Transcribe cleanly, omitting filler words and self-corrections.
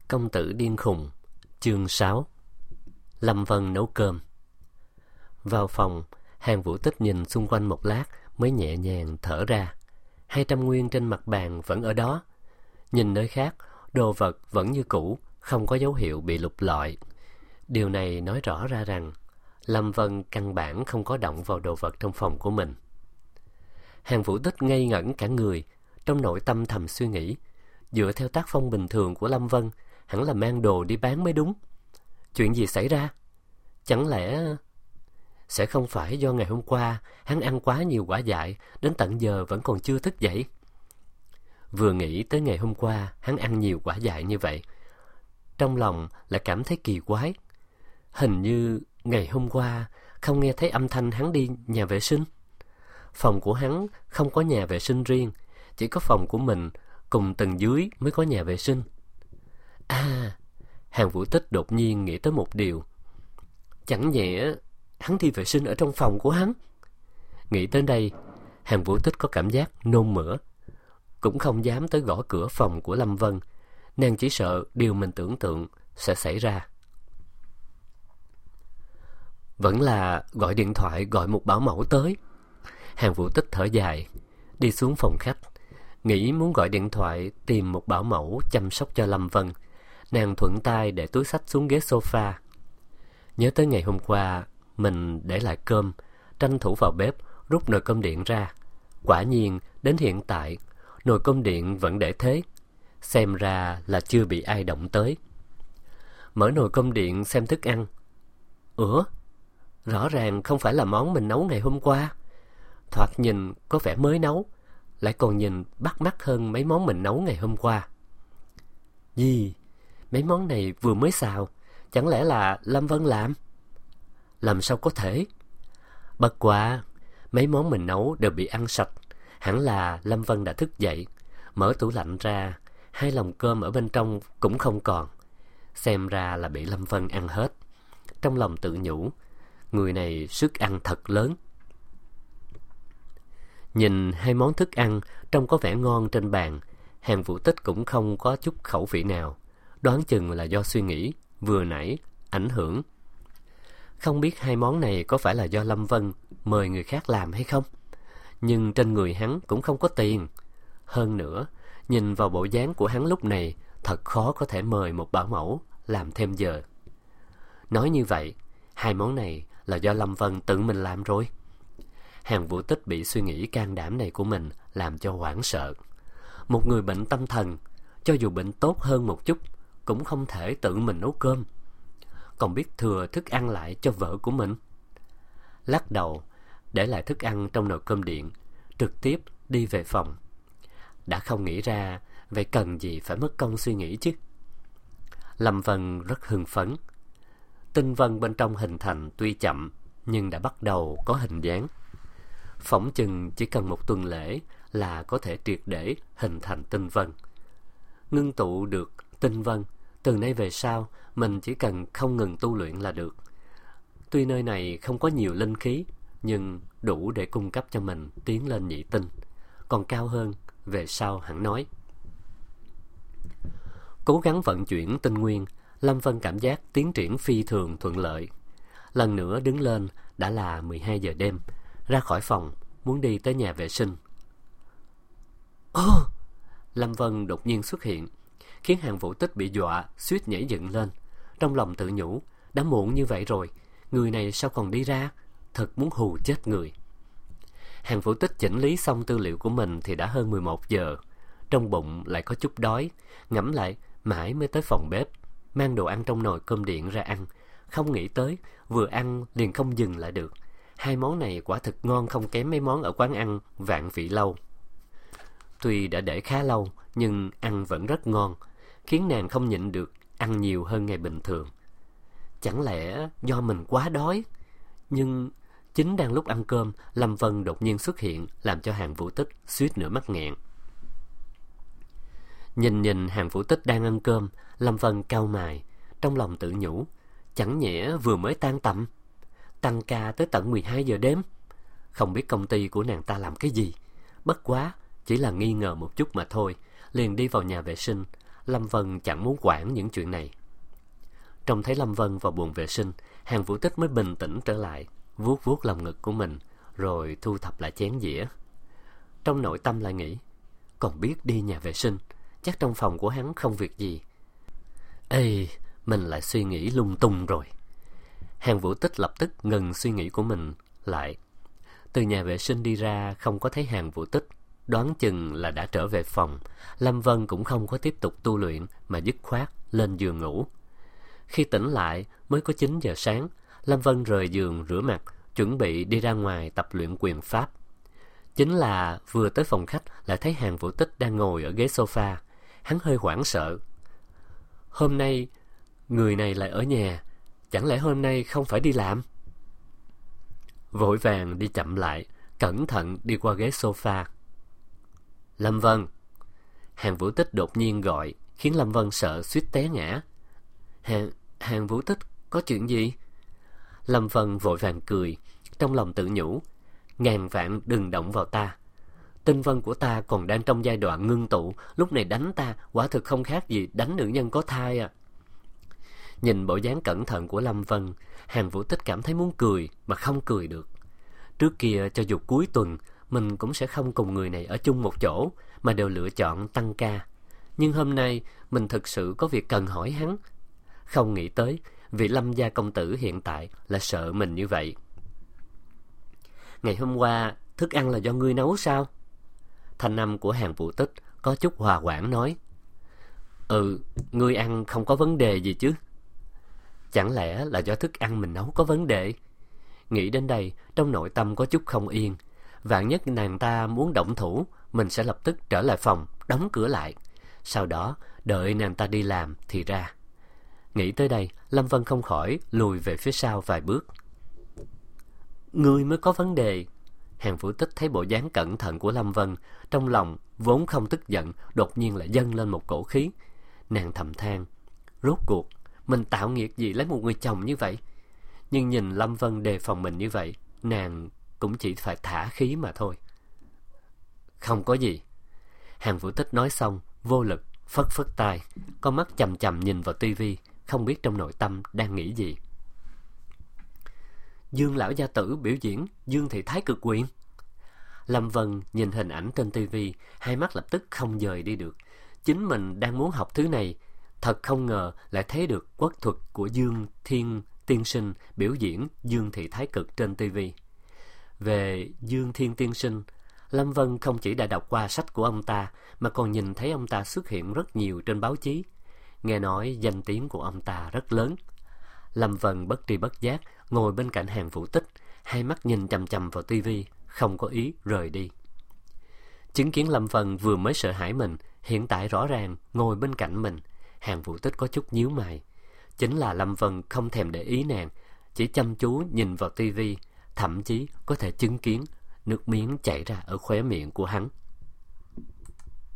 Công tử điên khùng. Chương 6. Lâm Vân nấu cơm. Vào phòng, Hàn Vũ Tích nhìn xung quanh một lát mới nhẹ nhàng thở ra. 200 nguyên trên mặt bàn vẫn ở đó. Nhìn nơi khác, đồ vật vẫn như cũ, không có dấu hiệu bị lục lọi. Điều này nói rõ ra rằng Lâm Vân căn bản không có động vào đồ vật trong phòng của mình. Hàn Vũ Tích ngây ngẩn cả người, trong nội tâm thầm suy nghĩ. Dựa theo tác phong bình thường của Lâm Vân, hẳn là mang đồ đi bán mới đúng. Chuyện gì xảy ra? Chẳng lẽ sẽ không phải do ngày hôm qua hắn ăn quá nhiều quả dại đến tận giờ vẫn còn chưa thức dậy? Vừa nghĩ tới ngày hôm qua hắn ăn nhiều quả dại như vậy, trong lòng lại cảm thấy kỳ quái. Hình như ngày hôm qua không nghe thấy âm thanh hắn đi nhà vệ sinh. Phòng của hắn không có nhà vệ sinh riêng, chỉ có phòng của mình cùng tầng dưới mới có nhà vệ sinh. Hàn Vũ Tích đột nhiên nghĩ tới một điều. Chẳng nhẽ hắn đi vệ sinh ở trong phòng của hắn? Nghĩ tới đây, Hàn Vũ Tích có cảm giác nôn mửa. Cũng không dám tới gõ cửa phòng của Lâm Vân. Nàng chỉ sợ điều mình tưởng tượng sẽ xảy ra. Vẫn là gọi điện thoại gọi một bảo mẫu tới. Hàn Vũ Tích thở dài, đi xuống phòng khách, nghĩ muốn gọi điện thoại tìm một bảo mẫu chăm sóc cho Lâm Vân. Nàng thuận tay để túi xách xuống ghế sofa. Nhớ tới ngày hôm qua mình để lại cơm, tranh thủ vào bếp rút nồi cơm điện ra. Quả nhiên đến hiện tại nồi cơm điện vẫn để thế. Xem ra là chưa bị ai động tới. Mở nồi cơm điện xem thức ăn. Rõ ràng không phải là món mình nấu ngày hôm qua. Thoạt nhìn có vẻ mới nấu, lại còn nhìn bắt mắt hơn mấy món mình nấu ngày hôm qua. Gì? Mấy món này vừa mới xào, chẳng lẽ là Lâm Vân làm? Làm sao có thể? Bất quá, mấy món mình nấu đều bị ăn sạch. Hẳn là Lâm Vân đã thức dậy. Mở tủ lạnh ra, 2 lồng cơm ở bên trong cũng không còn. Xem ra là bị Lâm Vân ăn hết. Trong lòng tự nhủ, người này sức ăn thật lớn. Nhìn 2 món thức ăn trông có vẻ ngon trên bàn, Hàn Vũ Tích cũng không có chút khẩu vị nào. Đoán chừng là do suy nghĩ vừa nãy ảnh hưởng. Không biết 2 món này có phải là do Lâm Vân mời người khác làm hay không? Nhưng trên người hắn cũng không có tiền. Hơn nữa, nhìn vào bộ dáng của hắn lúc này, thật khó có thể mời một bảo mẫu làm thêm giờ. Nói như vậy, 2 món này là do Lâm Vân tự mình làm rồi. Hàn Vũ Tích bị suy nghĩ can đảm này của mình làm cho hoảng sợ. Một người bệnh tâm thần, cho dù bệnh tốt hơn một chút, cũng không thể tự mình nấu cơm, còn biết thừa thức ăn lại cho vợ của mình. Lắc đầu, để lại thức ăn trong nồi cơm điện, trực tiếp đi về phòng. Đã không nghĩ ra, vậy cần gì phải mất công suy nghĩ chứ? Lâm Vân rất hưng phấn. Tinh vân bên trong hình thành tuy chậm, nhưng đã bắt đầu có hình dáng. Phỏng chừng chỉ cần một tuần lễ là có thể triệt để hình thành tinh vân. Ngưng tụ được tinh vân, từ nay về sau mình chỉ cần không ngừng tu luyện là được. Tuy nơi này không có nhiều linh khí, nhưng đủ để cung cấp cho mình tiến lên nhị tinh. Còn cao hơn, về sau hẳn nói. Cố gắng vận chuyển tinh nguyên, Lâm Vân cảm giác tiến triển phi thường thuận lợi. Lần nữa đứng lên đã là 12 giờ đêm, ra khỏi phòng, muốn đi tới nhà vệ sinh. Lâm Vân đột nhiên xuất hiện, khiến Hàn Vũ Tích bị dọa, suýt nhảy dựng lên. Trong lòng tự nhủ, đã muộn như vậy rồi, người này sao còn đi ra? Thật muốn hù chết người. Hàn Vũ Tích chỉnh lý xong tư liệu của mình thì đã hơn 11 giờ. Trong bụng lại có chút đói, ngẫm lại mãi mới tới phòng bếp, mang đồ ăn trong nồi cơm điện ra ăn. Không nghĩ tới, vừa ăn liền không dừng lại được. 2 món này quả thực ngon không kém mấy món ở quán ăn Vạn Vị Lâu. Tuy đã để khá lâu, nhưng ăn vẫn rất ngon, khiến nàng không nhịn được ăn nhiều hơn ngày bình thường. Chẳng lẽ do mình quá đói? Nhưng chính đang lúc ăn cơm, Lâm Vân đột nhiên xuất hiện, làm cho Hàn Vũ Tích suýt nữa mắc nghẹn. Nhìn Hàn Vũ Tích đang ăn cơm, Lâm Vân cau mày, trong lòng tự nhủ, chẳng nhẽ vừa mới tan tầm, tăng ca tới tận 12 giờ đêm. Không biết công ty của nàng ta làm cái gì. Bất quá chỉ là nghi ngờ một chút mà thôi, liền đi vào nhà vệ sinh, Lâm Vân chẳng muốn quản những chuyện này. Trông thấy Lâm Vân vào buồng vệ sinh, Hàn Vũ Tích mới bình tĩnh trở lại, vuốt vuốt lòng ngực của mình, rồi thu thập lại chén dĩa. Trong nội tâm lại nghĩ, còn biết đi nhà vệ sinh, chắc trong phòng của hắn không việc gì. Ê, mình lại suy nghĩ lung tung rồi. Hàn Vũ Tích lập tức ngừng suy nghĩ của mình lại. Từ nhà vệ sinh đi ra không có thấy Hàn Vũ Tích, đoán chừng là đã trở về phòng. Lâm Vân cũng không có tiếp tục tu luyện mà dứt khoát lên giường ngủ. Khi tỉnh lại mới có 9 giờ sáng, Lâm Vân rời giường rửa mặt, chuẩn bị đi ra ngoài tập luyện quyền pháp. Chính là vừa tới phòng khách lại thấy Hàn Vũ Tích đang ngồi ở ghế sofa. Hắn hơi hoảng sợ. Hôm nay người này lại ở nhà, chẳng lẽ hôm nay không phải đi làm? Vội vàng đi chậm lại, cẩn thận đi qua ghế sofa. Lâm Vân. Hàn Vũ Tích đột nhiên gọi, khiến Lâm Vân sợ suýt té ngã. Hàn Vũ Tích, có chuyện gì? Lâm Vân vội vàng cười, trong lòng tự nhủ, ngàn vạn đừng động vào ta. Tinh vân của ta còn đang trong giai đoạn ngưng tụ, lúc này đánh ta quả thực không khác gì đánh nữ nhân có thai à. Nhìn bộ dáng cẩn thận của Lâm Vân, Hàn Vũ Tích cảm thấy muốn cười mà không cười được. Trước kia cho dù cuối tuần mình cũng sẽ không cùng người này ở chung một chỗ, mà đều lựa chọn tăng ca. Nhưng hôm nay mình thực sự có việc cần hỏi hắn. Không nghĩ tới vị Lâm gia công tử hiện tại là sợ mình như vậy. Ngày hôm qua thức ăn là do ngươi nấu sao? Thanh âm của Hàn Vũ Tích có chút hòa hoãn nói. Ngươi ăn không có vấn đề gì chứ? Chẳng lẽ là do thức ăn mình nấu có vấn đề? Nghĩ đến đây, trong nội tâm có chút không yên. Vạn nhất nàng ta muốn động thủ, mình sẽ lập tức trở lại phòng, đóng cửa lại. Sau đó, đợi nàng ta đi làm thì ra. Nghĩ tới đây, Lâm Vân không khỏi lùi về phía sau vài bước. Ngươi mới có vấn đề. Hàn Vũ Tích thấy bộ dáng cẩn thận của Lâm Vân, trong lòng vốn không tức giận, đột nhiên lại dâng lên một cổ khí. Nàng thầm than, rốt cuộc mình tạo nghiệp gì lấy một người chồng như vậy? Nhưng nhìn Lâm Vân đề phòng mình như vậy, nàng cũng chỉ phải thả khí mà thôi. Không có gì. Hàn Vũ Tích nói xong, vô lực phất phất tay, con mắt chằm chằm nhìn vào tivi, không biết trong nội tâm đang nghĩ gì. Dương lão gia tử biểu diễn Dương Thị Thái Cực Quyền. Lâm Vân nhìn hình ảnh trên tivi, hai mắt lập tức không dời đi được. Chính mình đang muốn học thứ này, thật không ngờ lại thấy được quốc thuật của Dương Thiên Tiên Sinh biểu diễn Dương Thị Thái Cực trên tivi. Về Dương Thiên Tiên Sinh, Lâm Vân không chỉ đã đọc qua sách của ông ta, mà còn nhìn thấy ông ta xuất hiện rất nhiều trên báo chí. Nghe nói danh tiếng của ông ta rất lớn. Lâm Vân bất tri bất giác ngồi bên cạnh Hàn Vũ Tích, hai mắt nhìn chằm chằm vào tivi, không có ý rời đi. Chứng kiến Lâm Vân vừa mới sợ hãi mình, hiện tại rõ ràng ngồi bên cạnh mình, Hàn Vũ Tích có chút nhíu mày. Chính là Lâm Vân không thèm để ý nàng, chỉ chăm chú nhìn vào tivi, thậm chí có thể chứng kiến nước miếng chảy ra ở khóe miệng của hắn.